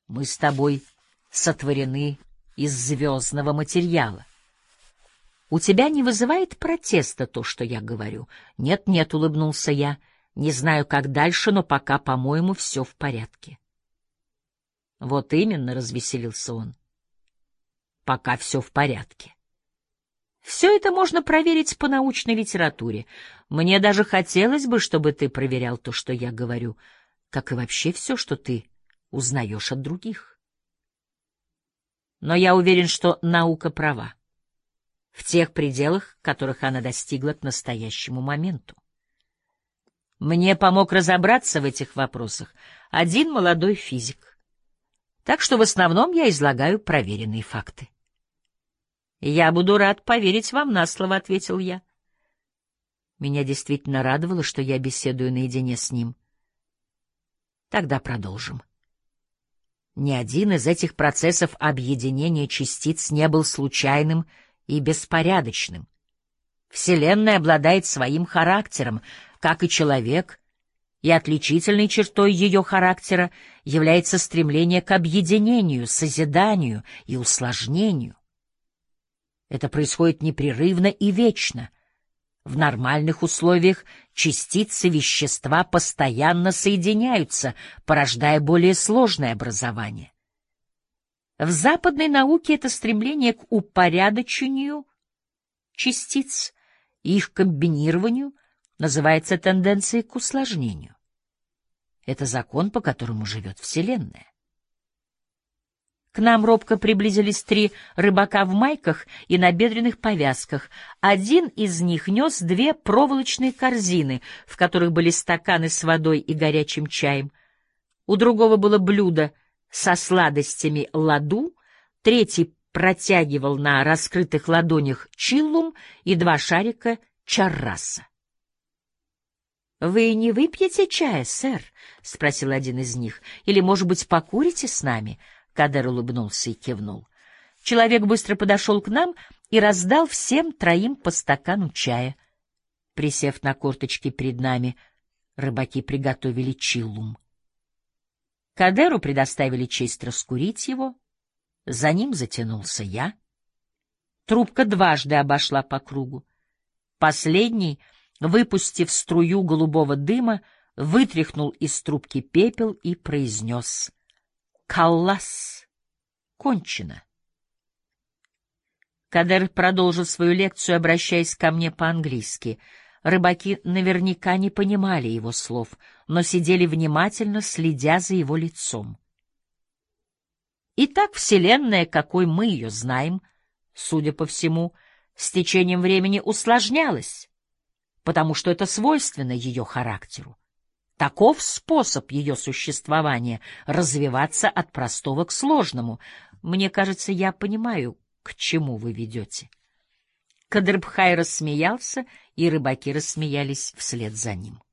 Мы с тобой сотворены из звездного материала. У тебя не вызывает протеста то, что я говорю? Нет, улыбнулся я. Не знаю, как дальше, но пока, по-моему, все в порядке. Вот именно, развеселился он. Пока все в порядке. Все это можно проверить по научной литературе. Мне даже хотелось бы, чтобы ты проверял то, что я говорю, как и вообще все, что ты узнаешь от других. Но я уверен, что наука права в тех пределах, которых она достигла к настоящему моменту. Мне помог разобраться в этих вопросах один молодой физик. Так что в основном я излагаю проверенные факты. «Я буду рад поверить вам на слово», — ответил я. Меня действительно радовало, что я беседую наедине с ним. Тогда продолжим. Ни один из этих процессов объединения частиц не был случайным и беспорядочным. Вселенная обладает своим характером, как и человек, и отличительной чертой ее характера является стремление к объединению, созиданию и усложнению. Это происходит непрерывно и вечно. В нормальных условиях частицы вещества постоянно соединяются, порождая более сложное образование. В западной науке это стремление к упорядочению частиц и их комбинированию называется тенденцией к усложнению. Это закон, по которому живет Вселенная. К нам робко приблизились 3 рыбака в майках и набедренных повязках. Один из них нес 2 проволочные корзины, в которых были стаканы с водой и горячим чаем. У другого было блюдо со сладостями ладу, третий протягивал на раскрытых ладонях чиллум и 2 шарика чарраса. — Вы не выпьете чая, сэр? — спросил один из них. — Или, может быть, покурите с нами? Кадер улыбнулся и кивнул. Человек быстро подошел к нам и раздал всем 3 по стакану чая. Присев на корточки перед нами, рыбаки приготовили чиллум. Кадеру предоставили честь раскурить его. За ним затянулся я. Трубка дважды обошла по кругу. Последний, выпустив струю голубого дыма, вытряхнул из трубки пепел и произнес: «Каллас! Кончено!» Кадер продолжил свою лекцию, обращаясь ко мне по-английски. Рыбаки наверняка не понимали его слов, но сидели внимательно, следя за его лицом. Итак, Вселенная, какой мы ее знаем, судя по всему, с течением времени усложнялась, потому что это свойственно ее характеру. Таков способ ее существования — развиваться от простого к сложному. Мне кажется, я понимаю, к чему вы ведете. Кадрбхай рассмеялся, и рыбаки рассмеялись вслед за ним.